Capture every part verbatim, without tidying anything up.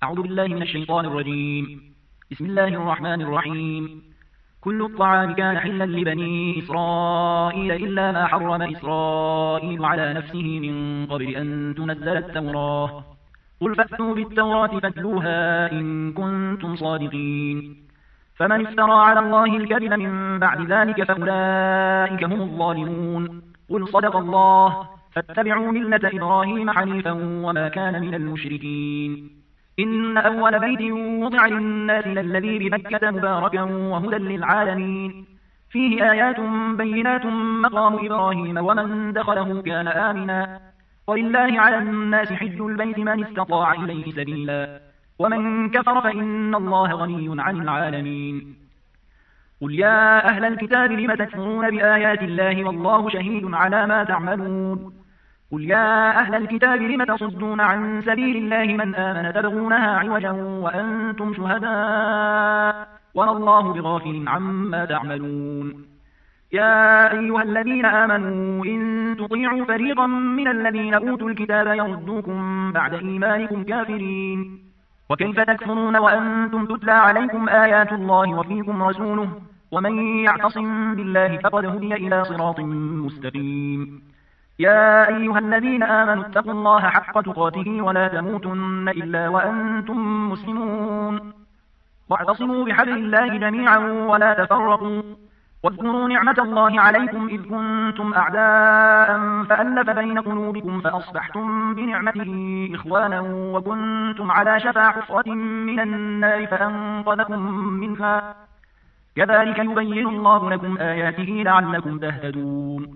أعوذ بالله من الشيطان الرجيم. بسم الله الرحمن الرحيم. كل الطعام كان حلا لبني إسرائيل إلا ما حرم إسرائيل على نفسه من قبل أن تنزل التوراة. قل فأتوا بالتوراة فاتلوها إن كنتم صادقين. فمن افترى على الله الكذب من بعد ذلك فأولئك هم الظالمون. قل صدق الله فاتبعوا ملة إبراهيم حنيفا وما كان من المشركين. إن أول بيت وضع للناس للذي ببكة مباركا وهدى للعالمين. فيه آيات بينات مقام إبراهيم ومن دخله كان آمنا. ولله على الناس حج البيت من استطاع إليه سبيلا ومن كفر فإن الله غني عن العالمين. قل يا أهل الكتاب لم تكفرون بآيات الله والله شهيد على ما تعملون. قل يا أهل الكتاب لم تصدون عن سبيل الله من آمن تبغونها عوجا وأنتم شهداء وما الله بغافل عما تعملون. يا أيها الذين آمنوا إن تطيعوا فريقا من الذين أوتوا الكتاب يردوكم بعد إيمانكم كافرين. وكيف تكفرون وأنتم تتلى عليكم آيات الله وفيكم رسوله ومن يعتصم بالله فقد هدي إلى صراط مستقيم. يا أيها الذين آمنوا اتقوا الله حق تقاته ولا تموتن إلا وأنتم مسلمون. واعتصموا بحبل الله جميعا ولا تفرقوا. واذكروا نعمة الله عليكم إذ كنتم أعداء فألف بين قلوبكم فأصبحتم بنعمته إخوانا وكنتم على شفا حفرة من النار فأنقذكم منها. كذلك يبين الله لكم آياته لعلكم تهتدون.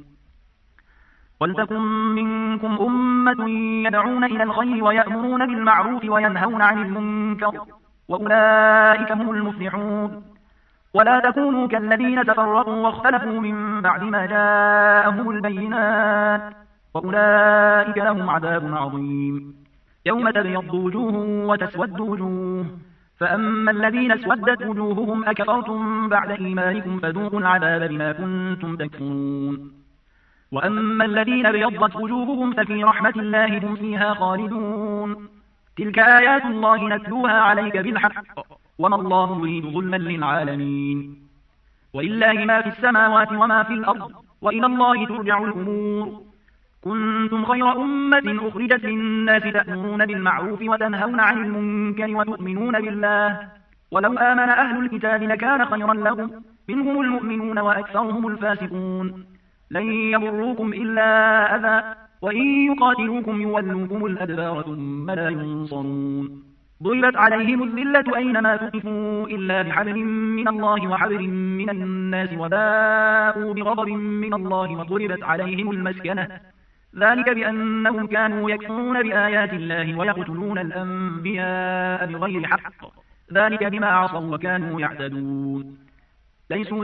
ولتكن منكم أمة يدعون إلى الخير ويأمرون بالمعروف وينهون عن المنكر وأولئك هم المفلحون. ولا تكونوا كالذين تفرقوا واختلفوا من بعد ما جاءهم البينات وأولئك لهم عذاب عظيم. يوم تبيض وجوه وتسود وجوه فأما الذين اسودت وجوههم أكفرتم بعد إيمانكم فذوقوا العذاب بما كنتم تكفرون. وأما الذين ابيضت وجوههم ففي رحمة الله هم فيها خالدون. تلك آيات الله نتلوها عليك بالحق وما الله يريد ظلما للعالمين. ولله ما في السماوات وما في الأرض وإلى الله ترجع الأمور. كنتم خير أمة أخرجت للناس تأمرون بالمعروف وتنهون عن المنكر وتؤمنون بالله ولو آمن أهل الكتاب لكان خيرا لهم منهم المؤمنون وأكثرهم الفاسقون. لن يضروكم إلا أذى وإن يقاتلوكم يولوكم الأدبار ثم لا ينصرون. ضربت عليهم الذلة أينما تقفوا إلا بحبل من الله وحبل من الناس وباءوا بغضب من الله وضربت عليهم المسكنة ذلك بأنهم كانوا يكفرون بآيات الله ويقتلون الأنبياء بغير حق ذلك بما عصوا وكانوا يعتدون. ليسوا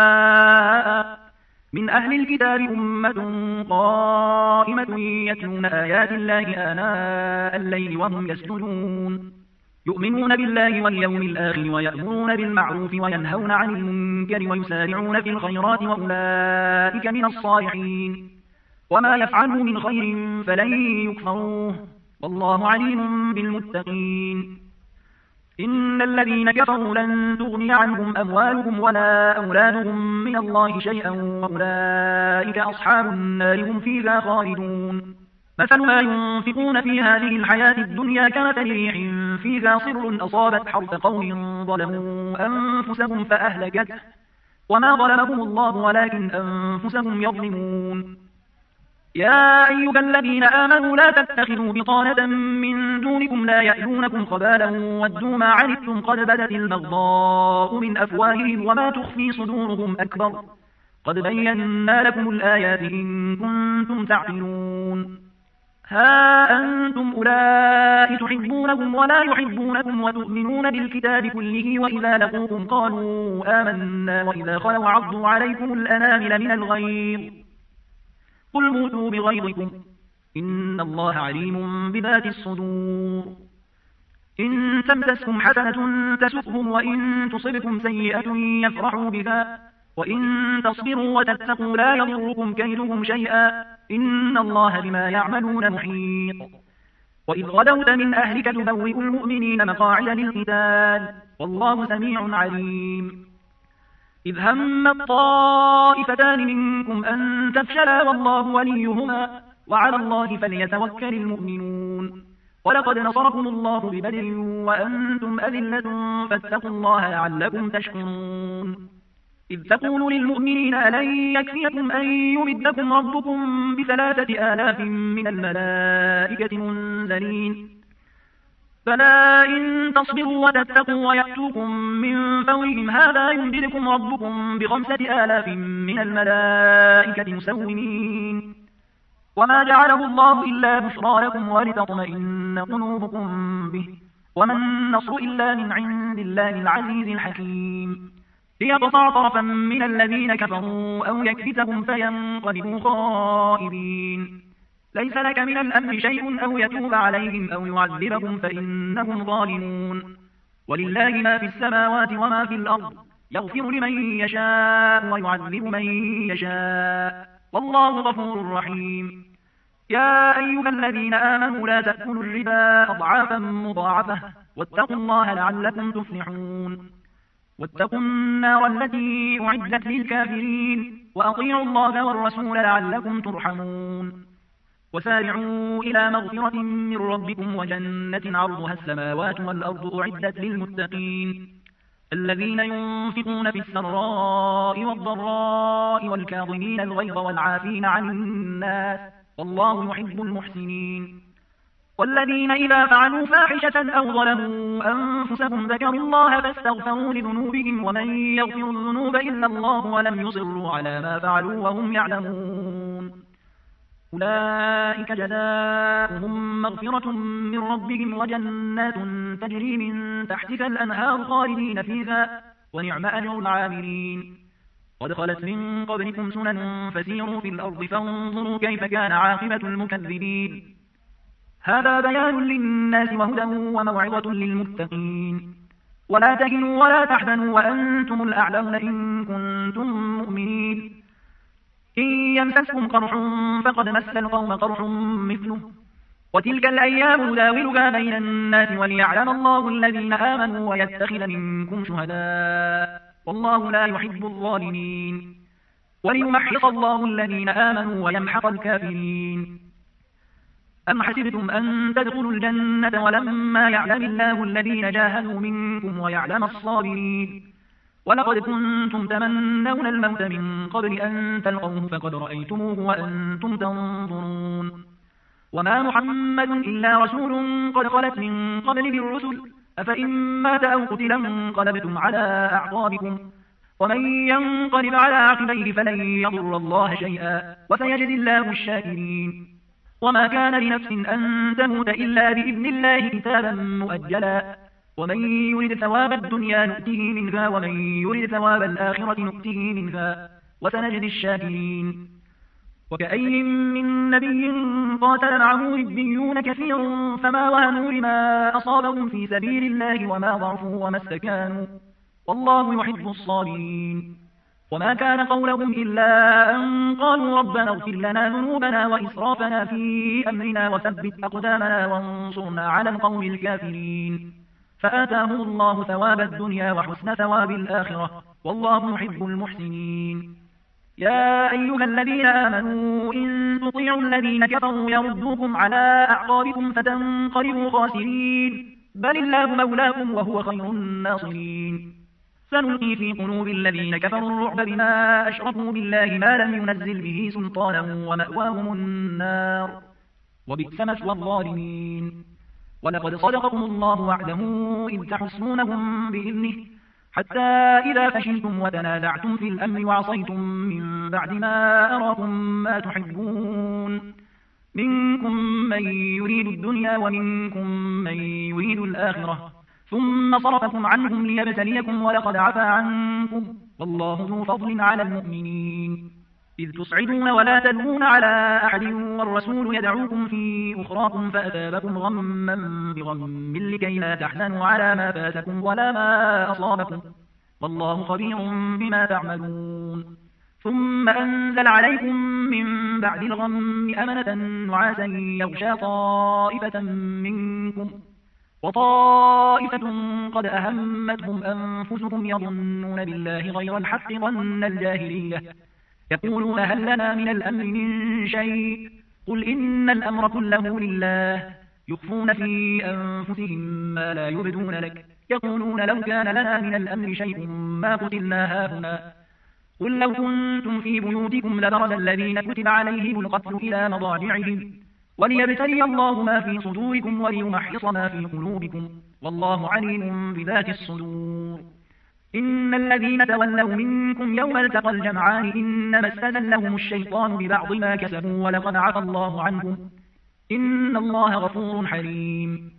سواء من أهل الكتاب أمة قائمة يتلون آيات الله آناء الليل وهم يسجدون يؤمنون بالله واليوم الآخر ويأمرون بالمعروف وينهون عن المنكر ويسارعون في الخيرات وأولئك من الصالحين. وما يفعلوا من خير فلن يكفروه والله عليم بالمتقين. إن الذين كفروا لن تغني عنهم أموالهم ولا أولادهم من الله شيئا وأولئك أصحاب النار هم فيها خالدون. مثل ما ينفقون في هذه الحياة الدنيا كمثل ريح فيها صر أصابت حرث قوم ظلموا أنفسهم فأهلكته وما ظلمهم الله ولكن أنفسهم يظلمون. يا أيها الذين آمنوا لا تتخذوا بطانة من دونكم لا يألونكم خبالا ودوا ما عنتم قد بدت البغضاء من أفواههم وما تخفي صدورهم أكبر قد بينا لكم الآيات إن كنتم تعقلون. ها أنتم أولئك تحبونهم ولا يحبونكم وتؤمنون بالكتاب كله وإذا لقوكم قالوا آمنا وإذا خلوا عضوا عليكم الأنامل من الغيظ قل موتوا بغيظكم إن الله عليم بذات الصدور. إن تمسسكم حسنة تسؤهم وإن تصبكم سيئة يفرحوا بها وإن تصبروا وتتقوا لا يضركم كيدهم شيئا إن الله بما يعملون محيط. وإذ غدوت من أهلك تبوئ المؤمنين مقاعد للقتال والله سميع عليم إذ هم الطائفتان منكم أن تفشلا والله وليهما وعلى الله فليتوكل المؤمنون ولقد نصركم الله ببدر وأنتم أذلة فاتقوا الله لعلكم تشكرون إذ تقول للمؤمنين ألن يكفيكم أن يمدكم ربكم بثلاثة آلاف من الملائكة منزلين فلا إن تصبروا وتتقوا ويأتوكم من فورهم هذا يمددكم ربكم بخمسة آلاف من الملائكة مسومين وما جعله الله إلا بشرى لكم ولتطمئن قلوبكم به وما النصر إلا من عند الله العزيز الحكيم ليقطع طرفا من الذين كفروا أو يكبتهم فينقلبوا خائبين ليس لك من الأمر شيء أو يتوب عليهم أو يعذبهم فإنهم ظالمون ولله ما في السماوات وما في الأرض يغفر لمن يشاء ويعذب من يشاء والله غفور رحيم يا أيها الذين آمنوا لا تأكلوا الربا أضعافا مضاعفة واتقوا الله لعلكم تفلحون واتقوا النار التي أعدت للكافرين وأطيعوا الله والرسول لعلكم ترحمون وسارعوا إلى مغفرة من ربكم وجنة عرضها السماوات والأرض أعدت للمتقين الذين ينفقون في السراء والضراء والكاظمين الغيظ والعافين عن الناس والله يحب المحسنين والذين إذا فعلوا فاحشة أو ظلموا أنفسهم ذكروا الله فاستغفروا لذنوبهم ومن يغفر الذنوب إلا الله ولم يصروا على ما فعلوا وهم يعلمون أولئك جزاؤهم مغفرة من ربهم وجنات تجري من تحتها الأنهار خالدين فيها ونعم أجر العاملين قد خلت من قبلكم سنن فسيروا في الأرض فانظروا كيف كان عاقبة المكذبين هذا بيان للناس وهدى وموعظة للمتقين ولا تهنوا ولا تحزنوا وأنتم الأعلون إن كنتم مؤمنين إن يمسسكم قرح فقد مس القوم قرح مثله وتلك الأيام نداولها بين الناس وليعلم الله الذين آمنوا ويتخذ منكم شهداء والله لا يحب الظالمين وليمحص الله الذين آمنوا ويمحق الكافرين أم حسبتم أن تدخلوا الجنة ولما يعلم الله الذين جاهدوا منكم ويعلم الصابرين ولقد كنتم تمنون الموت من قبل أن تلقوه فقد رأيتموه وأنتم تنظرون وما محمد إلا رسول قد خلت من قبله الرسل أفإن مات أو قتل انقلبتم على أعقابكم ومن ينقلب على عقبيه فلن يضر الله شيئا وسيجزي الله الشاكرين وما كان لنفس أن تموت إلا بإذن الله كتابا مؤجلا ومن يرد ثواب الدنيا نؤته منها ومن يرد ثواب الآخرة نؤته منها وسنجزي الشاكرين وكأي من نبي قاتل معه ربيون كثير فما وهنوا لما أصابهم في سبيل الله وما ضعفوا وما استكانوا والله يحب الصابرين وما كان قولهم إلا أن قالوا ربنا اغفر لنا ذنوبنا وإسرافنا في أمرنا وثبت أقدامنا وانصرنا على القوم الكافرين فآتاهم الله ثواب الدنيا وحسن ثواب الآخرة والله يحب المحسنين يا أيها الذين آمنوا إن تطيعوا الذين كفروا يردوكم على أعقابكم فتنقلبوا خاسرين بل الله مولاكم وهو خير الناصرين سنلقي في قلوب الذين كفروا الرعب بما أشركوا بالله ما لم ينزل به سلطانا ومأواهم النار وبئس مثوى الظالمين ولقد صدقكم الله وعده إذ تحسونهم بإذنه حتى إذا فشلتم وتنازعتم في الأمر وعصيتم من بعد ما أراكم ما تحبون منكم من يريد الدنيا ومنكم من يريد الآخرة ثم صرفكم عنهم ليبتليكم ولقد عفا عنكم والله ذو فضل على المؤمنين إذ تصعدون ولا تلوون على أحد والرسول يدعوكم في أخراكم فأثابكم غما بغم لكي لا تحزنوا على ما فاتكم ولا ما أصابكم والله خبير بما تعملون ثم أنزل عليكم من بعد الغم أمنة نعاسا يغشى طائفة منكم وطائفة قد أهمتهم أنفسهم يظنون بالله غير الحق ظن الجاهلية يقولون هل لنا من الأمر من شيء قل إن الأمر كله لله يخفون في أنفسهم ما لا يبدون لك يقولون لو كان لنا من الأمر شيء ما قتلنا هاهنا قل لو كنتم في بيوتكم لبرز الذين كتب عليهم القتل إلى مضاجعهم وليبتلي الله ما في صدوركم وليمحص ما في قلوبكم والله عليم بذات الصدور إن الذين تولوا منكم يوم التقى الجمعان إنما استزلهم الشيطان ببعض ما كسبوا ولقد عفى الله عنهم إن الله غفور حليم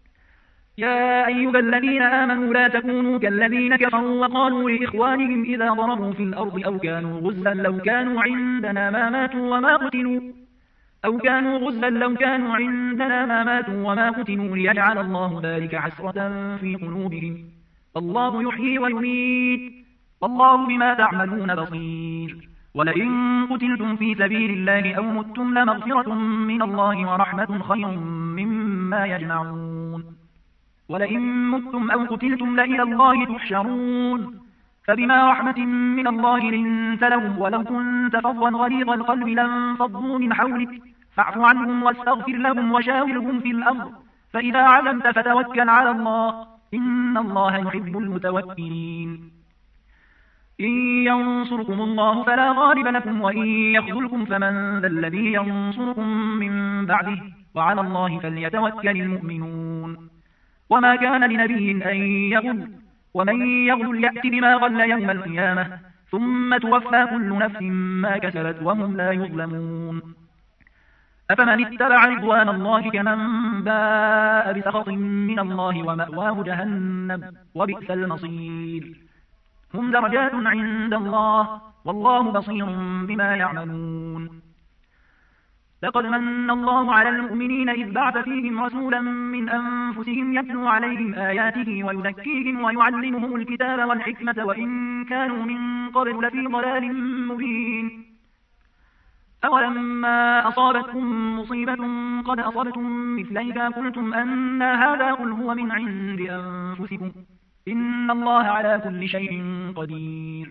يا أيها الذين آمنوا لا تكونوا كالذين كفروا وقالوا لإخوانهم إذا ضربوا في الأرض أو كانوا غزا لو كانوا عندنا ما ماتوا وما قتلوا أو كانوا غزا لو كانوا عندنا ما ماتوا وما قتلوا ليجعل الله ذلك حسرة في قلوبهم الله يحيي ويميت والله بما تعملون بصير ولئن قتلتم في سبيل الله أو متم لمغفرة من الله ورحمة خير مما يجمعون ولئن متم أو قتلتم لإلى الله تحشرون فبما رحمة من الله لنت لهم ولو كنت فظا غليظ القلب لانفضوا من حولك فاعف عنهم واستغفر لهم وشاورهم في الأمر فإذا عزمت فتوكل على الله إن الله يحب المتوكلين إن ينصركم الله فلا غالب لكم وإن يخذلكم فمن ذا الذي ينصركم من بعده وعلى الله فليتوكل المؤمنون وما كان لنبي أن يغل ومن يغل يأت بما غل يوم القيامة ثم توفى كل نفس ما كسبت وهم لا يظلمون أفمن اتبع رضوان الله كمن باء بسخط من الله ومأواه جهنم وبئس المصير هم درجات عند الله والله بصير بما يعملون لقد من الله على المؤمنين إذ بعث فيهم رسولا من أنفسهم يتلو عليهم آياته ويزكيهم ويعلمهم الكتاب والحكمة وإن كانوا من قبل لفي ضلال مبين أولما أصابتكم مصيبة قد أصبتم مثليها قلتم أن هذا قل هو من عند أنفسكم إن الله على كل شيء قدير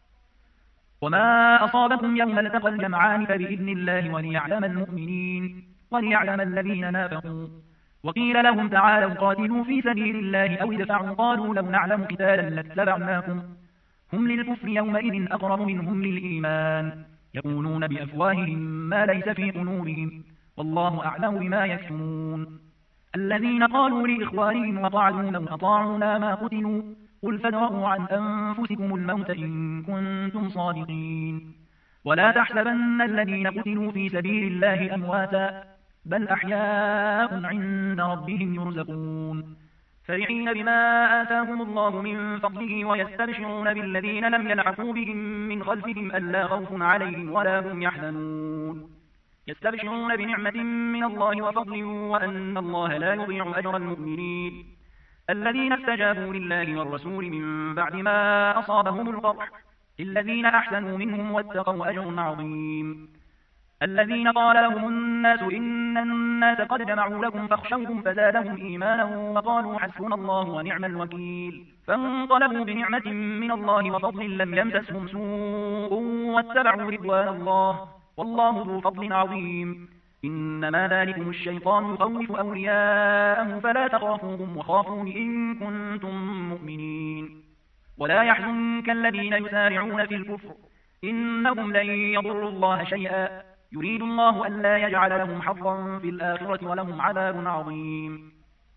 وما أصابكم يوم التقى الجمعان فبإذن الله وليعلم المؤمنين وليعلم الذين نافقوا وقيل لهم تعالوا قاتلوا في سبيل الله أو ادفعوا قالوا لو نعلم قتالا لاتبعناكم هم للكفر يومئذ أقرب منهم للإيمان يقولون بأفواههم ما ليس في قلوبهم والله أعلم بما يكتمون الذين قالوا لإخوانهم وقعدوا لو أطاعونا ما قتلوا قل فادرءوا عن أنفسكم الموت إن كنتم صادقين ولا تحسبن الذين قتلوا في سبيل الله أمواتا بل أحياء عند ربهم يرزقون فرحين بما آتاهم الله من فضله ويستبشرون بالذين لم يلحقوا بهم من خلفهم ألا خوف عليهم ولا هم يحزنون يستبشرون بنعمة من الله وفضل وأن الله لا يضيع أجر المؤمنين الذين استجابوا لله والرسول من بعد ما أصابهم القرح الذين أحسنوا منهم واتقوا أجر عظيم الذين قال لهم الناس إن الناس قد جمعوا لكم فاخشوهم فزادهم إيمانا وقالوا حسبنا الله ونعم الوكيل فانقلبوا بنعمة من الله وفضل لم يمسسهم سوء واتبعوا رضوان الله والله ذو فضل عظيم إنما ذلكم الشيطان يخوف أولياءه فلا تخافوهم وخافون إن كنتم مؤمنين ولا يحزنك الذين يسارعون في الكفر إنهم لن يضروا الله شيئا يريد الله ألا يجعل لهم حظا في الآخرة ولهم عذاب عظيم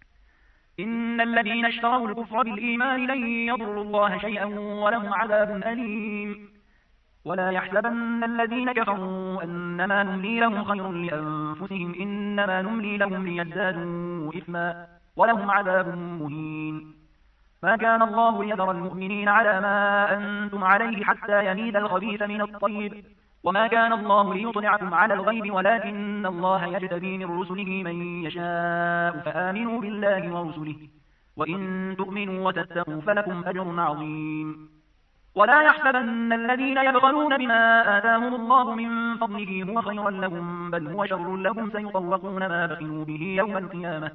إن الذين اشتروا الكفر بالإيمان لن يضروا الله شيئا ولهم عذاب أليم ولا يحسبن الذين كفروا أنما نملي لهم خير لأنفسهم إنما نملي لهم ليزدادوا إثما ولهم عذاب مهين ما كان الله ليذر المؤمنين على ما أنتم عليه حتى يميز الخبيث من الطيب وما كان الله ليطلعكم على الغيب ولكن الله يجتبي من رسله من يشاء فآمنوا بالله ورسله وإن تؤمنوا وتتقوا فلكم أجر عظيم ولا يحسبن الذين يبخلون بما آتاهم الله من فضله هو خيرا لهم بل هو شر لهم سيطوقون ما بخلوا به يوم القيامة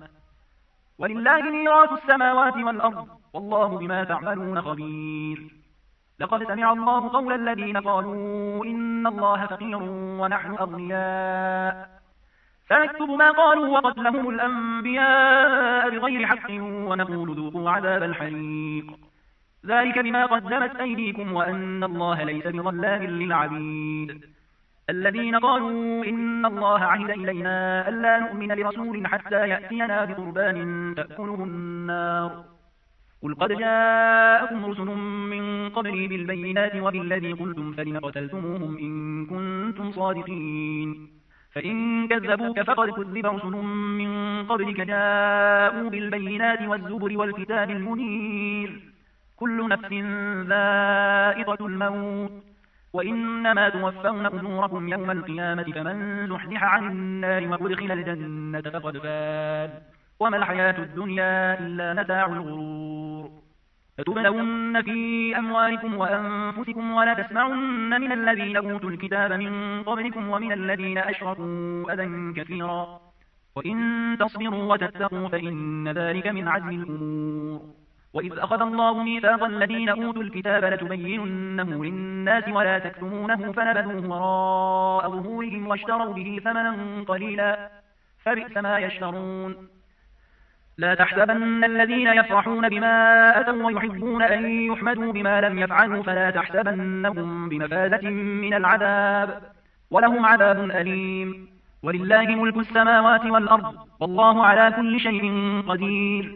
ولله ميراث السماوات والأرض والله بما تعملون خبير. لقد سمع الله قول الذين قالوا إن الله فقير ونحن أغنياء فنكتب ما قالوا وقتلهم الأنبياء بغير حق ونقول ذوقوا عذاب الحريق ذلك بما قدمت أيديكم وأن الله ليس بظلام للعبيد. الذين قالوا إن الله عهد إلينا ألا نؤمن لرسول حتى يأتينا بقربان تأكله النار قل قد جاءكم رسل من قبلي بالبينات وبالذي قلتم فلم قتلتموهم إن كنتم صادقين فإن كذبوك فقد كذب رسل من قبلك جاءوا بالبينات والزبر والكتاب المنير كل نفس ذائقة الموت وإنما توفون أجوركم يوم القيامة فمن زحزح عن النار وأدخل الجنة فقد فاز وما الحياة الدنيا إلا متاع الغرور. فتبلون في أموالكم وأنفسكم ولا تسمعن من الذين أوتوا الكتاب من قبلكم ومن الذين أشركوا أذى كثيرا وإن تصبروا وتتقوا فإن ذلك من عزم الأمور. وإذ أخذ الله ميثاق الذين أوتوا الكتاب لتبيننه للناس ولا تكتمونه فنبذوه وراء ظهورهم واشتروا به ثمنا قليلا فبئس ما يشترون. لا تحسبن الذين يفرحون بما أتوا ويحبون أن يحمدوا بما لم يفعلوا فلا تحسبنهم بمفازة من العذاب ولهم عذاب أليم. ولله ملك السماوات والأرض والله على كل شيء قدير.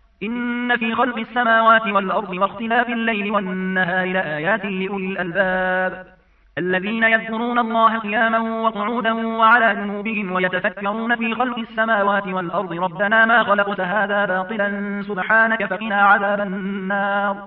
إن في خلق السماوات والأرض واختلاف الليل والنهار لآيات لأولي الألباب الذين يذكرون الله قياما وقعودا وعلى جنوبهم ويتفكرون في خلق السماوات والأرض ربنا ما خلقت هذا باطلا سبحانك فقنا عذاب النار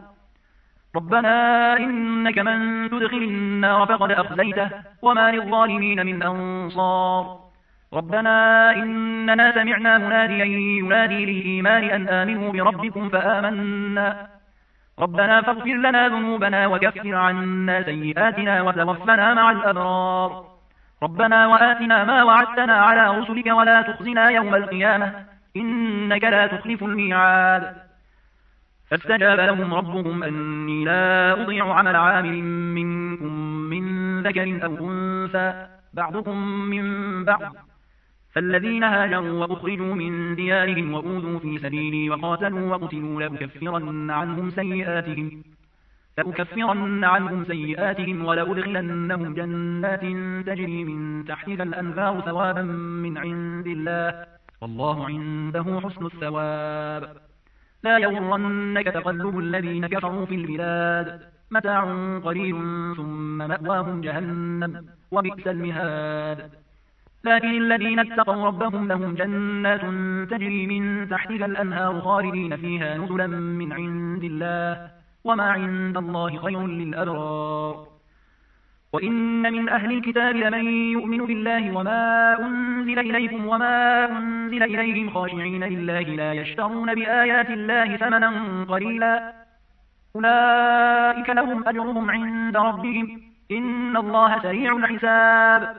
ربنا إنك من تدخل النار فقد أخزيته وما للظالمين من أنصار ربنا إننا سمعنا مناديا ينادي للإيمان أن آمنوا بربكم فآمنا ربنا فاغفر لنا ذنوبنا وكفر عنا سيئاتنا وتوفنا مع الأبرار ربنا وآتنا ما وعدتنا على رسلك ولا تخزنا يوم القيامة إنك لا تخلف الميعاد. فاستجاب لهم ربهم أني لا أضيع عمل عامل منكم من ذكر أو أنثى بعضكم من بعض فالذين هاجروا وأخرجوا من ديارهم وأوذوا في سبيلي وقاتلوا وقتلوا لأكفرن عنهم سيئاتهم لأكفرن عنهم سيئاتهم ولأدخلنهم جنات تجري من تحتها الأنهار ثوابا من عند الله والله عنده حسن الثواب. لا يغرنك تقلب الذين كفروا في البلاد متاع قليل ثم مأواهم جهنم وبئس المهاد. لكن الذين اتقوا ربهم لهم جنات تجري من تحتها الأنهار خالدين فيها نزلا من عند الله وما عند الله خير للأبرار. وإن من أهل الكتاب لمن يؤمن بالله وما أنزل إليكم وما أنزل إليهم خاشعين لله لا يشترون بآيات الله ثمنا قليلا أولئك لهم أجرهم عند ربهم إن الله سريع الحساب.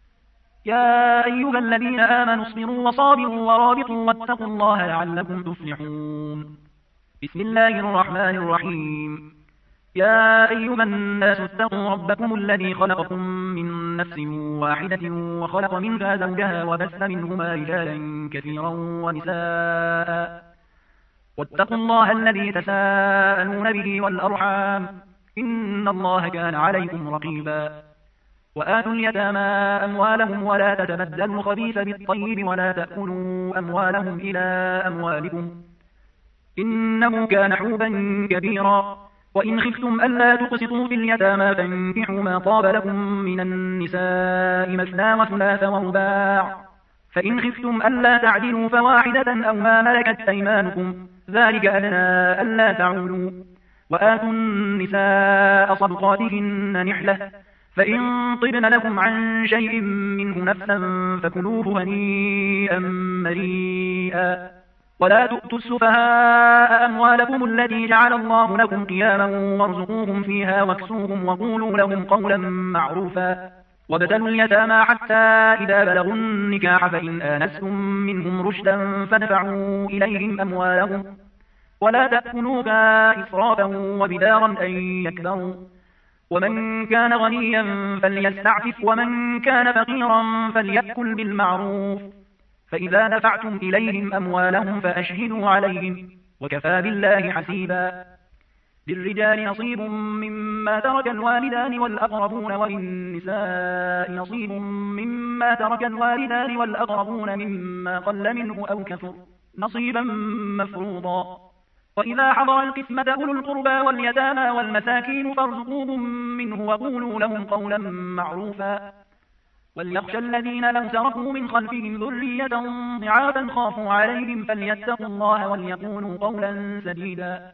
يا أيها الذين آمنوا اصبروا وصابروا ورابطوا واتقوا الله لعلكم تفلحون. بسم الله الرحمن الرحيم. يا أيها الناس اتقوا ربكم الذي خلقكم من نفس واحدة وخلق منها زوجها وبث منهما رجالا كثيرا ونساء واتقوا الله الذي تساءلون به والأرحام إن الله كان عليكم رقيبا. وآتوا اليتامى أموالهم ولا تتبدلوا الخبيث بالطيب ولا تأكلوا أموالهم إلى أموالكم إنه كان حوبا كبيرا. وإن خفتم ألا تقسطوا في اليتامى فانكحوا ما طاب لكم من النساء مثنى وثلاث ورباع فإن خفتم ألا تعدلوا فواحدة أو ما ملكت أيمانكم ذلك أدنى ألا تعولوا. وآتوا النساء صدقاتهن نحلة فإن طبن لكم عن شيء منه نفسا فكلوه هنيئا مريئا ولا تؤتوا السفهاء أموالكم التي جعل الله لكم قياما وارزقوهم فيها واكسوهم وقولوا لهم قولا معروفا وابتلوا اليتامى حتى إذا بلغوا النكاح فإن آنستم منهم رشدا فادفعوا إليهم أموالهم ولا تأكلوها إسرافا وبدارا أن يكبروا ومن كان غنيا فليستعفف ومن كان فقيرا فليأكل بالمعروف فإذا دفعتم إليهم أموالهم فأشهدوا عليهم وكفى بالله حسيبا للرجال نصيب مما ترك الوالدان والأقربون وللنساء نصيب مما ترك الوالدان والأقربون مما قل منه أو كثر نصيبا مفروضا وإذا حضر القسمة أولو القربى واليتامى والمساكين فارزقوهم منه وقولوا لهم قولا معروفا وليخشى الذين لو تركوا من خلفهم ذرية ضعافا خافوا عليهم فليتقوا الله وليقولوا قولا سديدا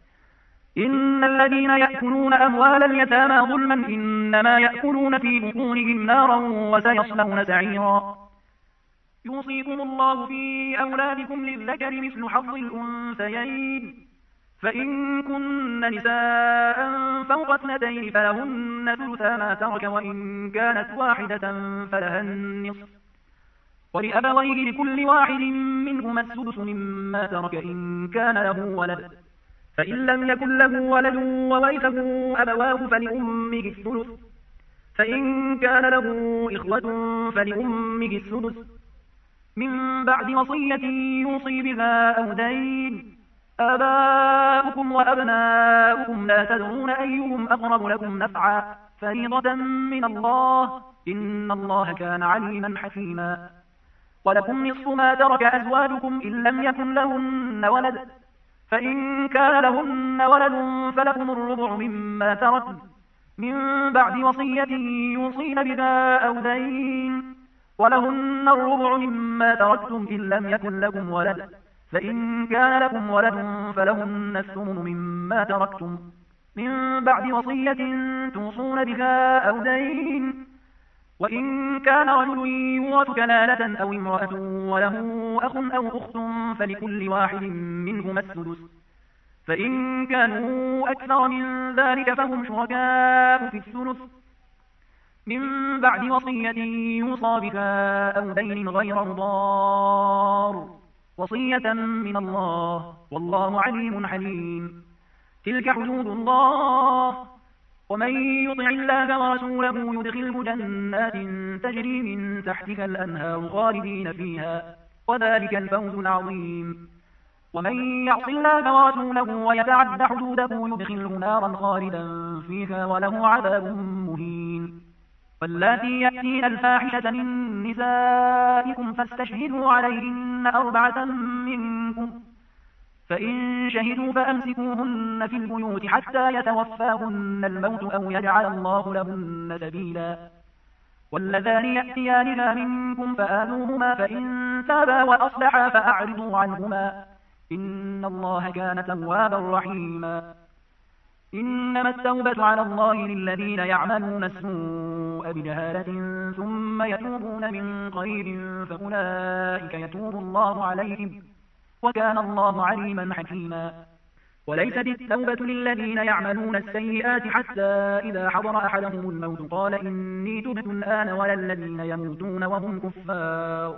إن الذين يأكلون أموال اليتامى ظلما إنما يأكلون في بطونهم نارا وسيصلون سعيرا يوصيكم الله في أولادكم للذكر مثل حظ الأنثيين فإن كن نساء فوق اثنتين فلهن ثلثا ما ترك وإن كانت واحدة فلها النصف ولأبويه لكل واحد منهما السدس مما ترك إن كان له ولد فإن لم يكن له ولد وورثه أبواه فلأمه الثلث فإن كان له إخوة فلأمه السدس من بعد وصية يوصي بها أو دين آباؤكم وأبناؤكم لا تدرون أيهم أقرب لكم نفعا فريضة من الله إن الله كان عليما حكيما ولكم نصف ما ترك أزواجكم إن لم يكن لهن ولد فإن كان لهن ولد فلكم الربع مما تركن من بعد وصية يوصين بها أو دين ولهن الربع مما تركتم إن لم يكن لكم ولد فإن كان لكم ولد فلهن الثمن مما تركتم من بعد وصية توصون بها أو دين وإن كان رجل يورث كلالة أو امرأة وله أخ أو أخت فلكل واحد منهما السدس فإن كانوا أكثر من ذلك فهم شركاء في الثلث من بعد وصية يوصى بها أو دين غير مضار وصية من الله والله عليم حليم تلك حدود الله ومن يطع الله ورسوله يدخله جنات تجري من تحتها الأنهار خالدين فيها وذلك الفوز العظيم ومن يعص الله ورسوله ويتعد حدوده يدخله نارا خالدا فيها وله عذاب مهين واللاتي يأتين الفاحشة من نسائكم فاستشهدوا عليهن أربعة منكم فإن شهدوا فأمسكوهن في البيوت حتى يتوفاهن الموت أو يجعل الله لهن سبيلا واللذان يأتيانها منكم فآذوهما فإن تابا وأصلحا فأعرضوا عنهما إن الله كان توابا رحيما إنما التوبة على الله للذين يعملون السوء بجهالة ثم يتوبون من قريب فأولئك يتوب الله عليهم وكان الله عليما حكيما وليست التوبة للذين يعملون السيئات حتى إذا حضر أحدهم الموت قال إني تبت الآن ولا الذين يموتون وهم كفار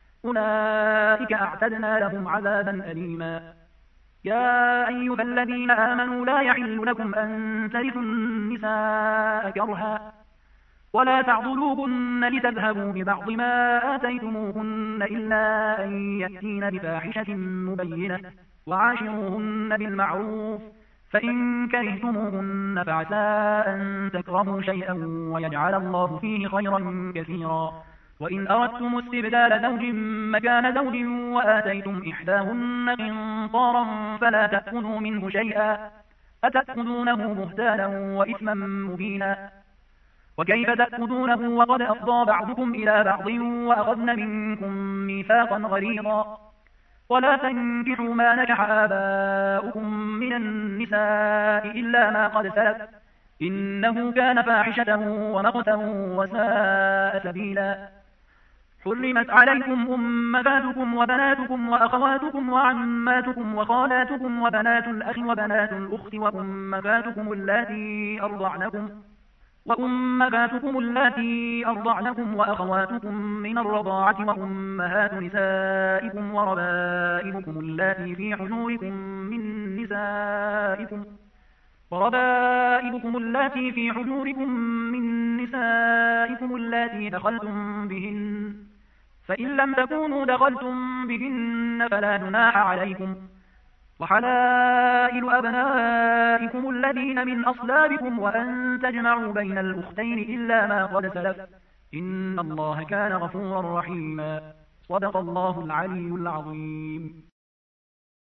أولئك أعتدنا لهم عذابا أليما يا أيها الذين آمنوا لا يحل لكم أن ترثوا النساء كرها ولا تعضلوهن لتذهبوا ببعض ما آتيتموهن إلا أن يأتين بفاحشة مبينة وعاشروهن بالمعروف فإن كرهتموهن فعسى أن تكرهوا شيئا ويجعل الله فيه خيرا كثيرا وإن أردتم استبدال زوج مكان زوج وآتيتم إحداهن قنطارا فلا تأخذوا منه شيئا أتأخذونه بهتانا وإثما مبينا وكيف تأخذونه وقد أفضى بعضكم إلى بعض وأخذن منكم ميثاقا غليظا ولا تنكحوا ما نكح آباؤكم من النساء إلا ما قد سلف إنه كان فاحشة ومقتا وساء سبيلا حرمت عليكم أمهاتكم وبناتكم وأخواتكم وعماتكم وخالاتكم وبنات الأخ وبنات الأخت وأمهاتكم اللاتي أرضعنكم وأمهاتكم اللاتي أرضعنكم وأخواتكم من الرضاعة وأمهات نسائكم وربائبكم اللاتي في حجوركم من نسائكم وربائبكم اللاتي في حجوركم من نسائكم اللاتي دخلتم بهن فإن لم تكونوا دخلتم بهن فلا جناح عليكم وحلائل أبنائكم الذين من أصلابكم وأن تجمعوا بين الأختين إلا ما قد سلف إن الله كان غفورا رحيما صدق الله العلي العظيم.